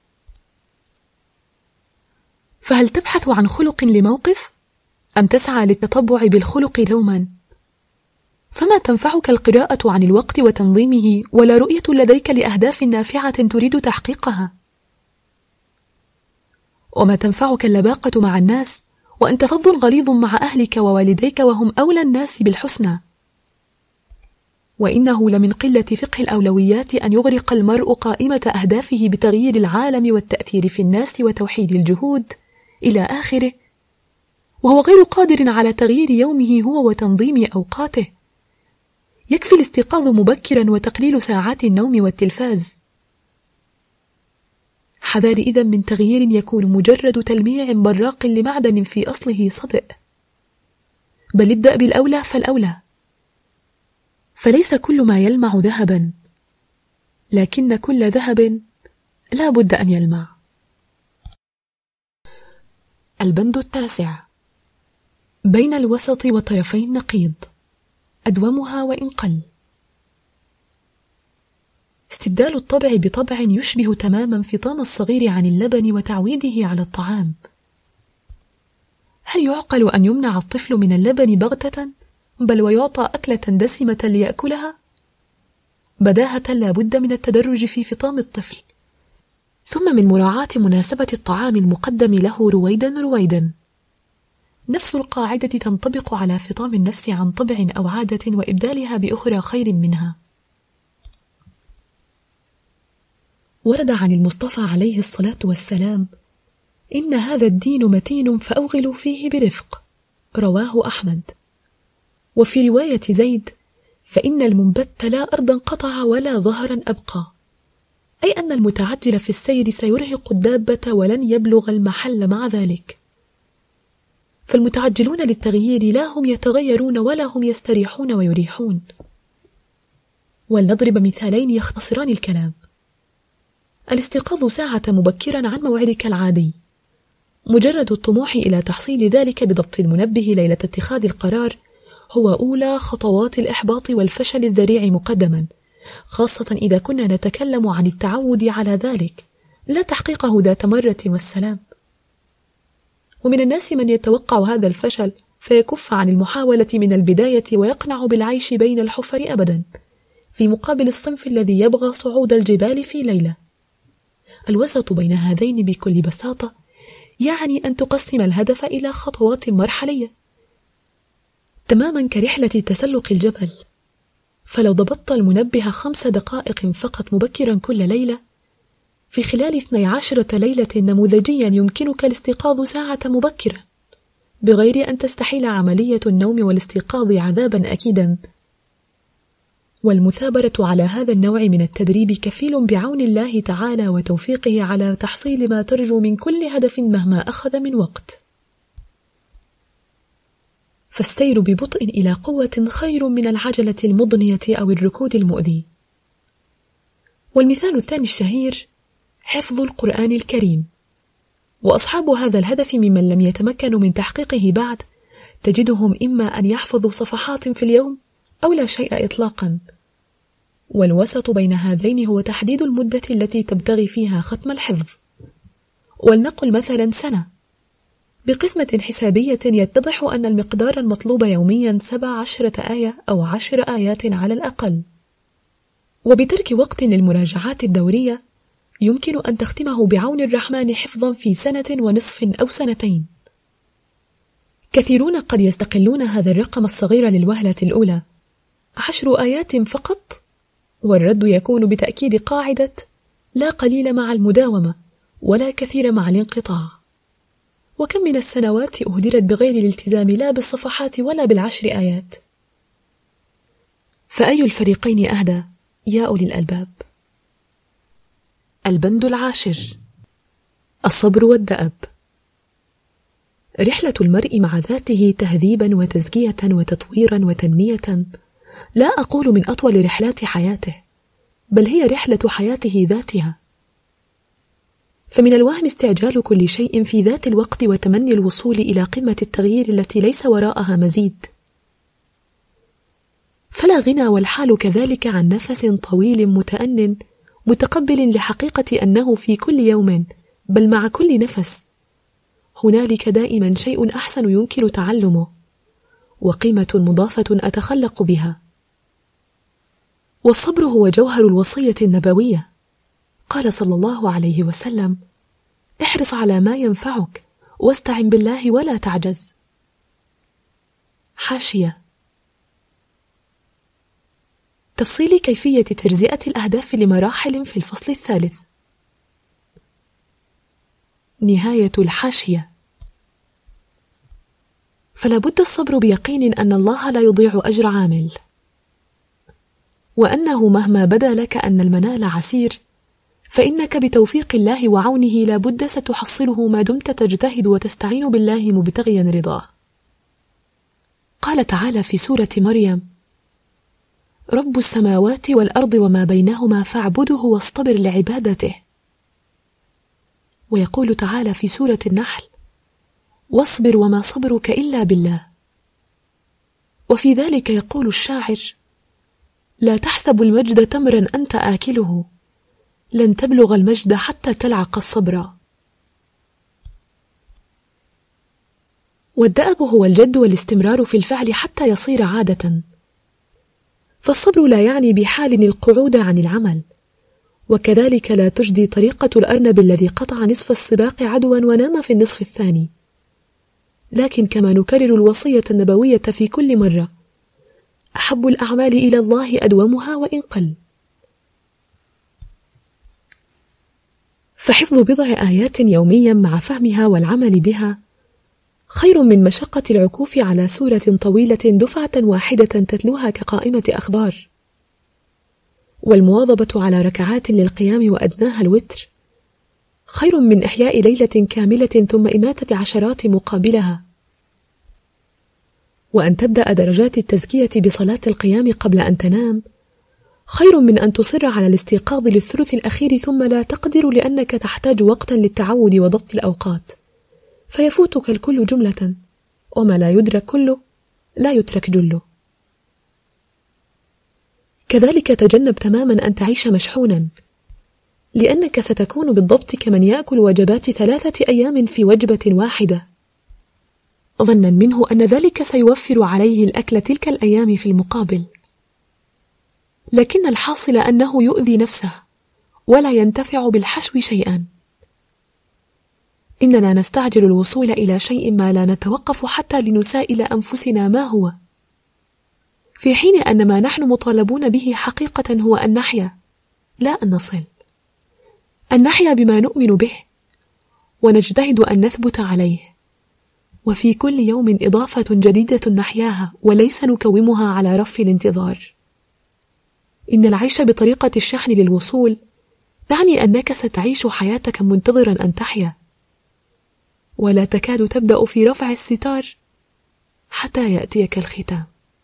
فهل تبحث عن خلق لموقف أم تسعى للتطبع بالخلق دوما؟ فما تنفعك القراءة عن الوقت وتنظيمه ولا رؤية لديك لأهداف نافعة تريد تحقيقها؟ وما تنفعك اللباقة مع الناس وأنت فظ غليظ مع أهلك ووالديك وهم أولى الناس بالحسنى؟ وإنه لمن قلة فقه الأولويات أن يغرق المرء قائمة أهدافه بتغيير العالم والتأثير في الناس وتوحيد الجهود إلى آخره، وهو غير قادر على تغيير يومه هو وتنظيم أوقاته. يكفي الاستيقاظ مبكرا وتقليل ساعات النوم والتلفاز. حذار إذن من تغيير يكون مجرد تلميع براق لمعدن في أصله صدئ، بل ابدأ بالأولى فالأولى. فليس كل ما يلمع ذهبا، لكن كل ذهب لا بد أن يلمع. البند 9: بين الوسط وطرفي النقيض، أدومها وإن قل. استبدال الطبع بطبع يشبه تماما فطام الصغير عن اللبن وتعويده على الطعام. هل يعقل أن يمنع الطفل من اللبن بغتة، بل ويعطى أكلة دسمة ليأكلها؟ بداهة لا بد من التدرج في فطام الطفل، ثم من مراعاة مناسبة الطعام المقدم له رويدا رويدا. نفس القاعدة تنطبق على فطام النفس عن طبع أو عادة وإبدالها بأخرى خير منها. ورد عن المصطفى عليه الصلاة والسلام: إن هذا الدين متين فأوغلوا فيه برفق، رواه أحمد. وفي رواية زيد: فإن المنبت لا أرضا قطع ولا ظهرا أبقى، أي أن المتعجل في السير سيرهق الدابة ولن يبلغ المحل مع ذلك. فالمتعجلون للتغيير لا هم يتغيرون ولا هم يستريحون ويريحون. ولنضرب مثالين يختصران الكلام. الاستيقاظ ساعة مبكرا عن موعدك العادي، مجرد الطموح إلى تحصيل ذلك بضبط المنبه ليلة اتخاذ القرار هو أولى خطوات الإحباط والفشل الذريع مقدما، خاصة إذا كنا نتكلم عن التعود على ذلك لا تحقيقه ذات مرة والسلام. ومن الناس من يتوقع هذا الفشل فيكف عن المحاولة من البداية ويقنع بالعيش بين الحفر أبدا، في مقابل الصنف الذي يبغى صعود الجبال في ليلة. الوسط بين هذين بكل بساطة يعني أن تقسم الهدف إلى خطوات مرحلية، تماما كرحلة تسلق الجبل. فلو ضبطت المنبه 5 دقائق فقط مبكرا كل ليلة، في خلال 12 ليلة نموذجيا يمكنك الاستيقاظ ساعة مبكرا بغير أن تستحيل عملية النوم والاستيقاظ عذابا أكيدا. والمثابرة على هذا النوع من التدريب كفيل بعون الله تعالى وتوفيقه على تحصيل ما ترجو من كل هدف مهما أخذ من وقت. فالسير ببطء إلى قوة خير من العجلة المضنية أو الركود المؤذي. والمثال الثاني الشهير حفظ القرآن الكريم. وأصحاب هذا الهدف ممن لم يتمكنوا من تحقيقه بعد تجدهم إما أن يحفظوا صفحات في اليوم أو لا شيء إطلاقا. والوسط بين هذين هو تحديد المدة التي تبتغي فيها ختم الحفظ. ولنقل مثلا سنة، بقسمة حسابية يتضح أن المقدار المطلوب يوميا 17 آية أو 10 آيات على الأقل. وبترك وقت للمراجعات الدورية يمكن أن تختمه بعون الرحمن حفظا في 1.5 سنة أو 2 سنين. كثيرون قد يستقلون هذا الرقم الصغير للوهلة الأولى، 10 آيات فقط، والرد يكون بتأكيد قاعدة لا قليل مع المداومة ولا كثير مع الانقطاع. وكم من السنوات أهدرت بغير الالتزام لا بالصفحات ولا بال10 آيات. فأي الفريقين أهدى يا أولي الألباب؟ البند 10: الصبر والدأب. رحلة المرء مع ذاته تهذيبا وتزكية وتطويرا وتنمية، لا أقول من أطول رحلات حياته، بل هي رحلة حياته ذاتها. فمن الوهم استعجال كل شيء في ذات الوقت وتمني الوصول إلى قمة التغيير التي ليس وراءها مزيد. فلا غنى والحال كذلك عن نفس طويل متأنٍ متقبل لحقيقة أنه في كل يوم بل مع كل نفس هنالك دائما شيء أحسن يمكن تعلمه وقيمة مضافة أتخلق بها. والصبر هو جوهر الوصية النبوية. قال صلى الله عليه وسلم: احرص على ما ينفعك واستعن بالله ولا تعجز. حاشية: تفصيل كيفية تجزئة الأهداف لمراحل في الفصل 3. نهاية الحاشية. فلا بد الصبر بيقين أن الله لا يضيع أجر عامل، وأنه مهما بدا لك أن المنال عسير فإنك بتوفيق الله وعونه لا بد ستحصله ما دمت تجتهد وتستعين بالله مبتغيا رضاه. قال تعالى في سورة مريم: رب السماوات والأرض وما بينهما فاعبده واصطبر لعبادته. ويقول تعالى في سورة النحل: واصبر وما صبرك إلا بالله. وفي ذلك يقول الشاعر: لا تحسب المجد تمرا أنت آكله، لن تبلغ المجد حتى تلعق الصبر. والدأب هو الجد والاستمرار في الفعل حتى يصير عادة. فالصبر لا يعني بحال القعود عن العمل، وكذلك لا تجدي طريقة الأرنب الذي قطع نصف السباق عدوا ونام في النصف الثاني، لكن كما نكرر الوصية النبوية في كل مرة: أحب الأعمال إلى الله أدومها وإن قل. فحفظ بضع آيات يوميا مع فهمها والعمل بها خير من مشقة العكوف على سورة طويلة دفعة واحدة تتلوها كقائمة أخبار. والمواظبة على ركعات للقيام وأدناها الوتر خير من إحياء ليلة كاملة ثم إماتة عشرات مقابلها. وأن تبدأ درجات التزكية بصلاة القيام قبل أن تنام خير من أن تصر على الاستيقاظ للثلث الأخير ثم لا تقدر لأنك تحتاج وقتا للتعود وضبط الأوقات، فيفوتك الكل جملة، وما لا يدرك كله لا يترك جله. كذلك تجنب تماما أن تعيش مشحونا، لأنك ستكون بالضبط كمن يأكل وجبات 3 أيام في وجبة واحدة، ظنا منه أن ذلك سيوفر عليه الأكل تلك الأيام في المقابل. لكن الحاصل أنه يؤذي نفسه ولا ينتفع بالحشو شيئا. إننا نستعجل الوصول إلى شيء ما لا نتوقف حتى لنسائل أنفسنا ما هو، في حين أن ما نحن مطالبون به حقيقة هو أن نحيا لا أن نصل، أن نحيا بما نؤمن به ونجتهد أن نثبت عليه، وفي كل يوم إضافة جديدة نحياها وليس نكومها على رف الانتظار. إن العيش بطريقة الشحن للوصول تعني أنك ستعيش حياتك منتظرا أن تحيا، ولا تكاد تبدأ في رفع الستار حتى يأتيك الختام.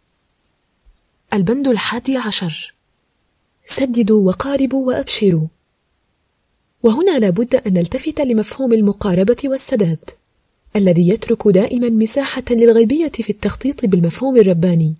البند 11: سددوا وقاربوا وأبشروا. وهنا لابد أن نلتفت لمفهوم المقاربة والسداد الذي يترك دائما مساحة للغيبية في التخطيط بالمفهوم الرباني.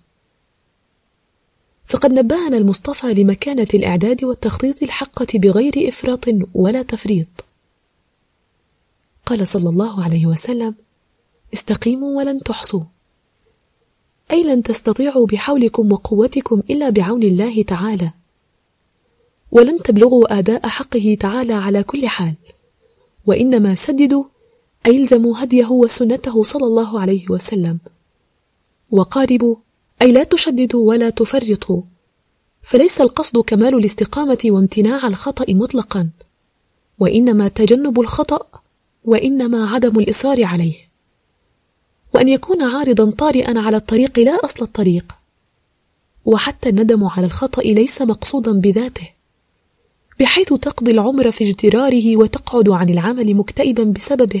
فقد نبهنا المصطفى لمكانة الإعداد والتخطيط الحقة بغير إفراط ولا تفريط. قال صلى الله عليه وسلم: استقيموا ولن تحصوا، أي لن تستطيعوا بحولكم وقوتكم إلا بعون الله تعالى، ولن تبلغوا آداء حقه تعالى على كل حال، وإنما سددوا أي الزموا هديه وسنته صلى الله عليه وسلم، وقاربوا أي لا تشددوا ولا تفرطوا، فليس القصد كمال الاستقامة وامتناع الخطأ مطلقا، وإنما تجنب الخطأ، وإنما عدم الإصرار عليه، وأن يكون عارضا طارئا على الطريق لا أصل الطريق. وحتى الندم على الخطأ ليس مقصودا بذاته، بحيث تقضي العمر في اجتراره وتقعد عن العمل مكتئبا بسببه.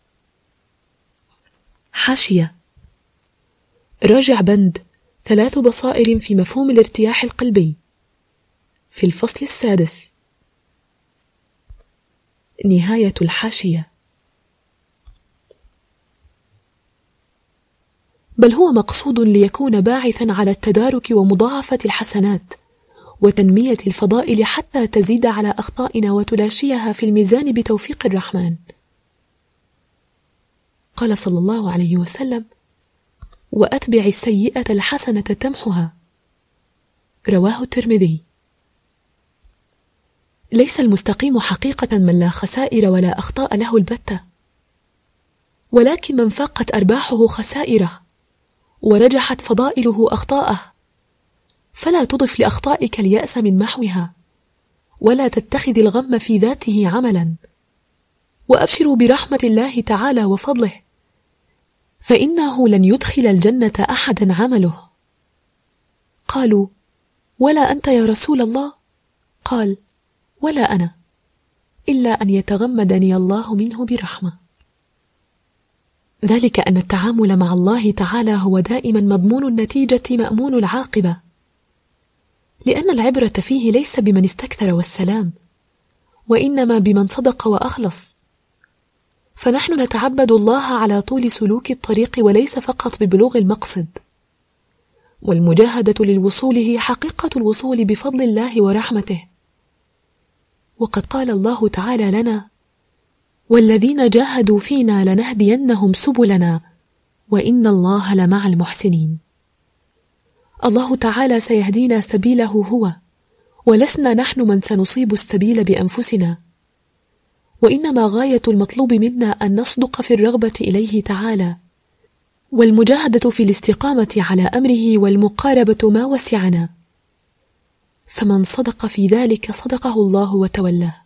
حاشية: راجع بند 3 بصائر في مفهوم الارتياح القلبي في الفصل 6. نهاية الحاشية. بل هو مقصود ليكون باعثا على التدارك ومضاعفة الحسنات وتنمية الفضائل حتى تزيد على أخطائنا وتلاشيها في الميزان بتوفيق الرحمن. قال صلى الله عليه وسلم: وأتبع السيئة الحسنة تمحها. رواه الترمذي. ليس المستقيم حقيقة من لا خسائر ولا أخطاء له البتة، ولكن من فاقت أرباحه خسائره ورجحت فضائله أخطاءه. فلا تضف لأخطائك اليأس من محوها، ولا تتخذ الغم في ذاته عملا، وأبشروا برحمة الله تعالى وفضله، فإنه لن يدخل الجنة أحدا عمله. قالوا: ولا أنت يا رسول الله؟ قال: ولا أنا، إلا أن يتغمدني الله منه برحمة. ذلك أن التعامل مع الله تعالى هو دائما مضمون النتيجة مأمون العاقبة، لأن العبرة فيه ليس بمن استكثر والسلام، وإنما بمن صدق وأخلص. فنحن نتعبد الله على طول سلوك الطريق وليس فقط ببلوغ المقصد، والمجاهدة للوصول هي حقيقة الوصول بفضل الله ورحمته. وقد قال الله تعالى لنا: والذين جاهدوا فينا لنهدينهم سبلنا وإن الله لمع المحسنين. الله تعالى سيهدينا سبيله هو، ولسنا نحن من سنصيب السبيل بأنفسنا، وإنما غاية المطلوب منا أن نصدق في الرغبة إليه تعالى، والمجاهدة في الاستقامة على أمره والمقاربة ما وسعنا. فمن صدق في ذلك صدقه الله وتولاه.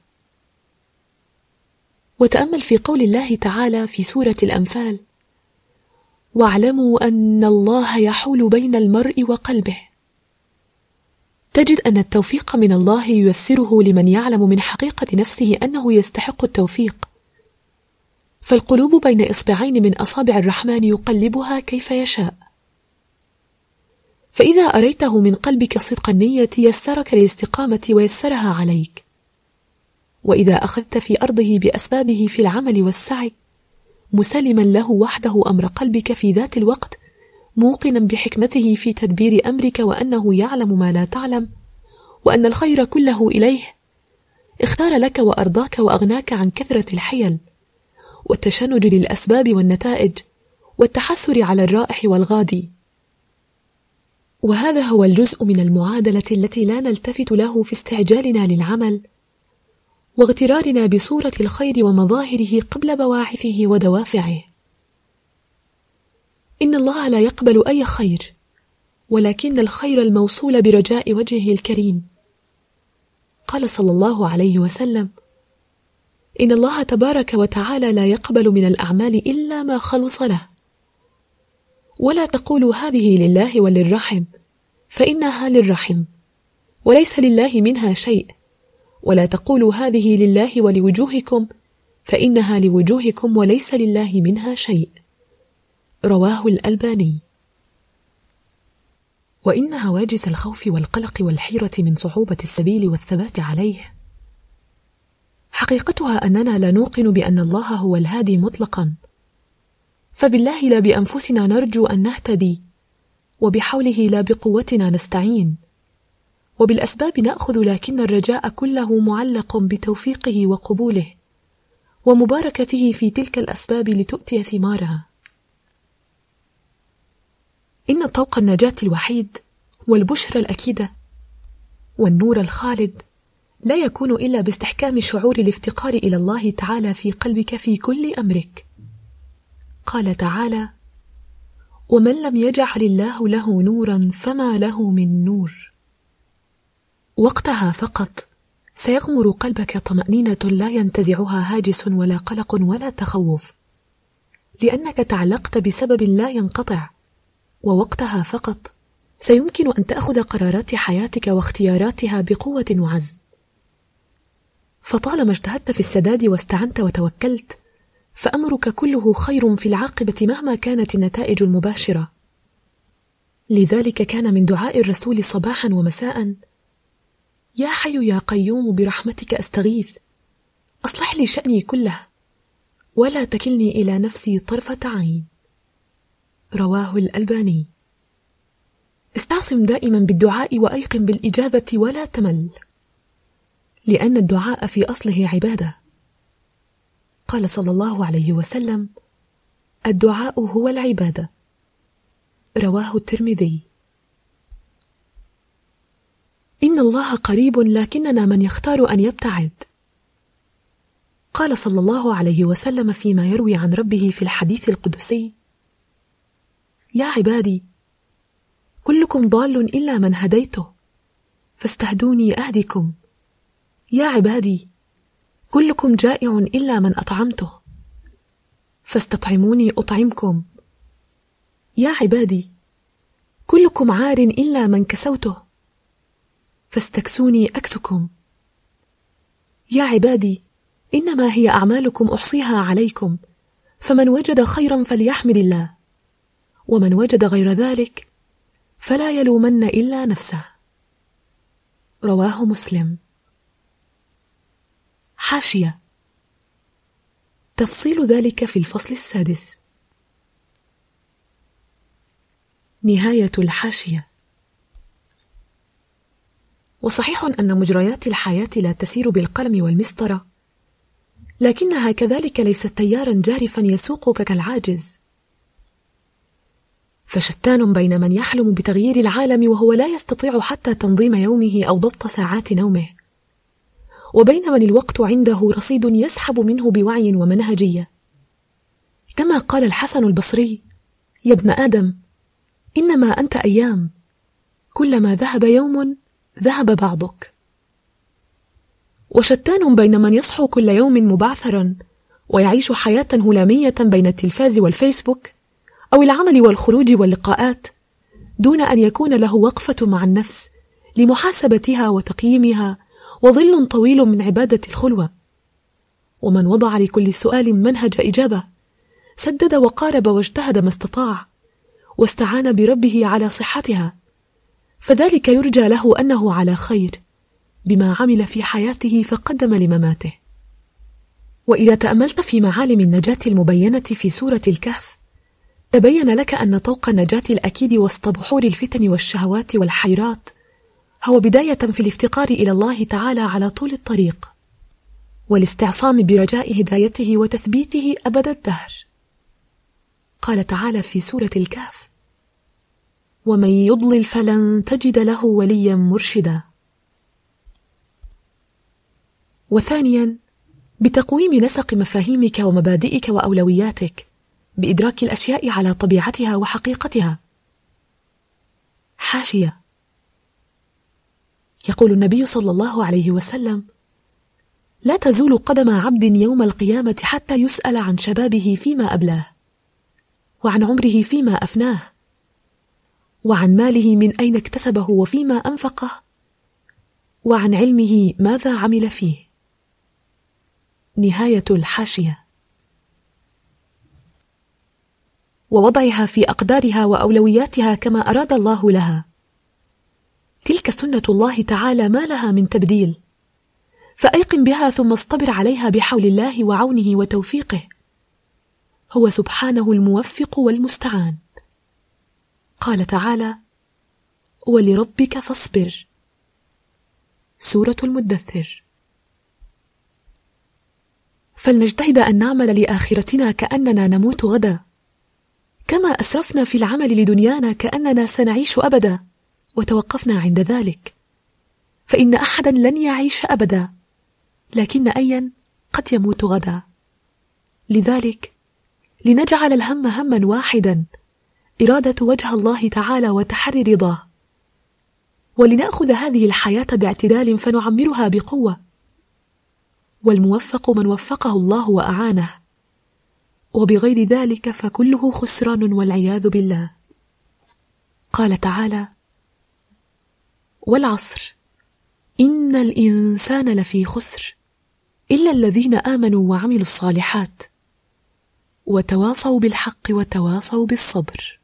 وتأمل في قول الله تعالى في سورة الأنفال: واعلموا أن الله يحول بين المرء وقلبه. تجد أن التوفيق من الله ييسره لمن يعلم من حقيقة نفسه أنه يستحق التوفيق، فالقلوب بين إصبعين من أصابع الرحمن يقلبها كيف يشاء. فإذا أريته من قلبك صدق النية يسرك للاستقامة ويسرها عليك، وإذا أخذت في أرضه بأسبابه في العمل والسعي مسلما له وحده أمر قلبك في ذات الوقت، موقنا بحكمته في تدبير أمرك وأنه يعلم ما لا تعلم، وأن الخير كله إليه، اختار لك وأرضاك وأغناك عن كثرة الحيل والتشنج للأسباب والنتائج والتحسر على الرائح والغادي. وهذا هو الجزء من المعادلة التي لا نلتفت له في استعجالنا للعمل واغترارنا بصورة الخير ومظاهره قبل بواعثه ودوافعه. إن الله لا يقبل أي خير، ولكن الخير الموصول برجاء وجهه الكريم. قال صلى الله عليه وسلم: إن الله تبارك وتعالى لا يقبل من الأعمال إلا ما خلص له. ولا تقولوا هذه لله وللرحم، فإنها للرحم وليس لله منها شيء، ولا تقولوا هذه لله ولوجوهكم، فإنها لوجوهكم وليس لله منها شيء. رواه الألباني. وإن هواجس الخوف والقلق والحيرة من صعوبة السبيل والثبات عليه حقيقتها أننا لا نوقن بأن الله هو الهادي مطلقا، فبالله لا بأنفسنا نرجو أن نهتدي، وبحوله لا بقوتنا نستعين، وبالأسباب نأخذ، لكن الرجاء كله معلق بتوفيقه وقبوله ومباركته في تلك الأسباب لتؤتي ثمارها. إن طوق النجاة الوحيد والبشرى الأكيدة والنور الخالد لا يكون إلا باستحكام شعور الافتقار إلى الله تعالى في قلبك في كل أمرك. قال تعالى: ومن لم يجعل الله له نورا فما له من نور. وقتها فقط سيغمر قلبك طمأنينة لا ينتزعها هاجس ولا قلق ولا تخوف، لأنك تعلقت بسبب لا ينقطع. ووقتها فقط سيمكن أن تأخذ قرارات حياتك واختياراتها بقوة وعزم. فطالما اجتهدت في السداد واستعنت وتوكلت، فأمرك كله خير في العاقبة مهما كانت النتائج المباشرة. لذلك كان من دعاء الرسول صباحا ومساء: يا حي يا قيوم برحمتك أستغيث، أصلح لي شأني كله ولا تكلني إلى نفسي طرفة عين. رواه الألباني. استعصم دائما بالدعاء وأيقن بالإجابة ولا تمل، لأن الدعاء في أصله عبادة. قال صلى الله عليه وسلم: الدعاء هو العبادة. رواه الترمذي. إن الله قريب لكننا من يختار أن يبتعد. قال صلى الله عليه وسلم فيما يروي عن ربه في الحديث القدسي: يا عبادي كلكم ضال إلا من هديته فاستهدوني أهدكم. يا عبادي كلكم جائع إلا من أطعمته فاستطعموني أطعمكم. يا عبادي كلكم عار إلا من كسوته فاستكسوني أكسكم. يا عبادي إنما هي أعمالكم أحصيها عليكم، فمن وجد خيرا فليحمد الله، ومن وجد غير ذلك فلا يلومن إلا نفسه. رواه مسلم. حاشية: تفصيل ذلك في الفصل 6. نهاية الحاشية. وصحيح أن مجريات الحياة لا تسير بالقلم والمسطرة، لكنها كذلك ليست تيارا جارفا يسوقك كالعاجز. فشتان بين من يحلم بتغيير العالم وهو لا يستطيع حتى تنظيم يومه أو ضبط ساعات نومه، وبين من الوقت عنده رصيد يسحب منه بوعي ومنهجية. كما قال الحسن البصري: يا ابن آدم إنما أنت أيام، كلما ذهب يوم ذهب بعضك. وشتان بين من يصحو كل يوم مبعثرا ويعيش حياة هلامية بين التلفاز والفيسبوك أو العمل والخروج واللقاءات، دون أن يكون له وقفة مع النفس لمحاسبتها وتقييمها وظل طويل من عبادة الخلوة. ومن وضع لكل سؤال منهج إجابة، سدد وقارب واجتهد ما استطاع، واستعان بربه على صحتها، فذلك يرجى له أنه على خير بما عمل في حياته فقدم لمماته. وإذا تأملت في معالم النجاة المبينة في سورة الكهف، تبين لك أن طوق النجاة الأكيد وسط بحور الفتن والشهوات والحيرات هو بداية في الافتقار إلى الله تعالى على طول الطريق، والاستعصام برجاء هدايته وتثبيته أبد الدهر. قال تعالى في سورة الكهف: ومن يضلل فلن تجد له وليا مرشدا. وثانيا، بتقويم نسق مفاهيمك ومبادئك وأولوياتك بإدراك الأشياء على طبيعتها وحقيقتها. حاشية: يقول النبي صلى الله عليه وسلم: لا تزول قدم عبد يوم القيامة حتى يسأل عن شبابه فيما أبلاه، وعن عمره فيما أفناه، وعن ماله من أين اكتسبه وفيما أنفقه، وعن علمه ماذا عمل فيه. نهاية الحاشية. ووضعها في أقدارها وأولوياتها كما أراد الله لها. تلك سنة الله تعالى ما لها من تبديل، فأيقن بها ثم اصطبر عليها بحول الله وعونه وتوفيقه. هو سبحانه الموفق والمستعان. قال تعالى: ولربك فاصبر. سورة المدثر. فلنجتهد أن نعمل لآخرتنا كأننا نموت غدا، كما أسرفنا في العمل لدنيانا كأننا سنعيش أبدا وتوقفنا عند ذلك، فإن أحدا لن يعيش أبدا، لكن أيا قد يموت غدا. لذلك لنجعل الهم هما واحدا، إرادة وجه الله تعالى وتحري رضاه، ولنأخذ هذه الحياة باعتدال فنعمرها بقوة، والموفق من وفقه الله وأعانه، وبغير ذلك فكله خسران والعياذ بالله. قال تعالى: والعصر إن الإنسان لفي خسر إلا الذين آمنوا وعملوا الصالحات وتواصوا بالحق وتواصوا بالصبر.